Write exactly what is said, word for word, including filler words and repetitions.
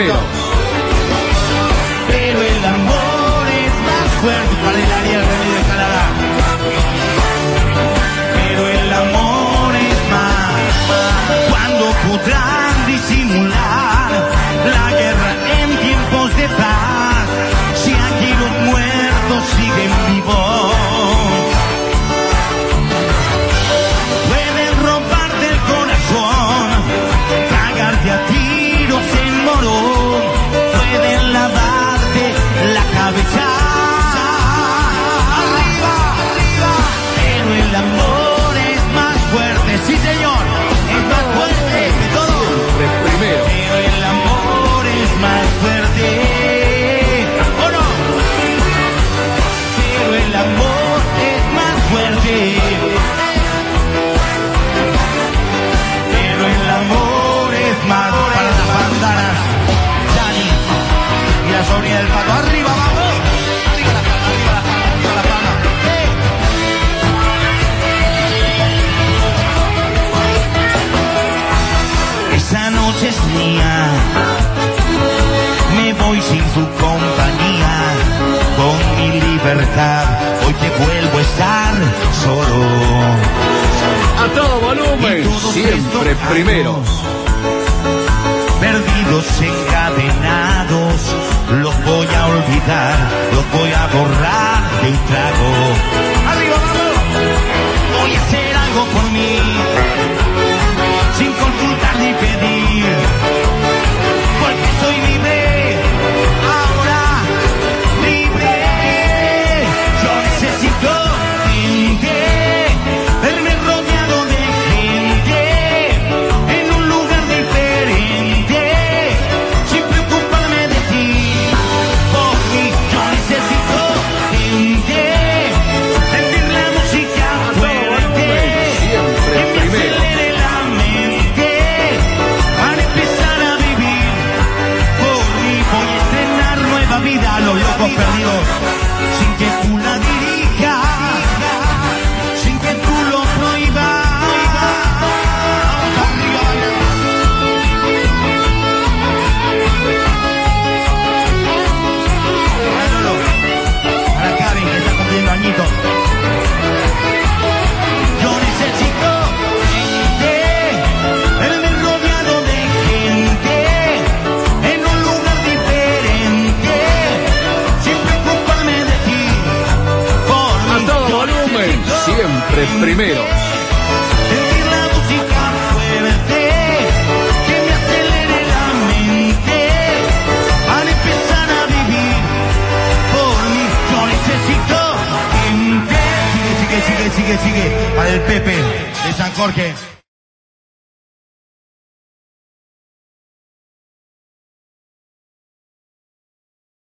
primero. Pero el amor es más fuerte. Para el área de Canadá. Pero el amor es más. Cuando podrán disimular la guerra en tiempos de paz, si aquí los muertos siguen vivos. Pueden romparte el corazón, cagarte a tiros en morón, pueden lavarte la cabeza. Arriba, arriba. Pero el amor es más fuerte, sí señor, es más fuerte que todo. Siempre primero. Pero el amor es más fuerte. ¿O no? Pero el amor es más fuerte. Pero el amor es más para las bandanas. Dani y la sobrina del Pato. Arriba, vamos. Arriba la palma, arriba la palma, arriba la palma. ¡Eh! Esa noche es mía. Me voy sin tu compañía. Con mi libertad hoy te vuelvo a estar solo. A todo volumen. Siempre primero. Perdidos, encadenados, los voy a olvidar, los voy a borrar de un trago. ¡Arriba, vamos! Voy a hacer algo por mí, sin consultar ni pedir, porque soy libre, ahora libre. Yo necesito gente, verme rodeado de gente, en un lugar diferente, sin preocuparme de ti. Por mí, yo necesito gente, sentir la música fuerte, que me acelere la mente, para empezar a vivir. Por mí voy a estrenar nueva vida a los locos perdidos, sin que tú la dirijas, sin que tú lo prohíbas. Manolo, para Karen que está cumpliendo añitos. Yo necesito gente, verme rodeado de gente, en un lugar diferente, sin preocuparme de ti. Por A mí, todo yo volumen. necesito Siempre gente, primero. sentir la música fuerte, que me acelere la mente, para empezar a vivir. Por mí, yo necesito gente. Sigue, sigue, sigue, sigue, sigue. Para el Pepe de San Jorge.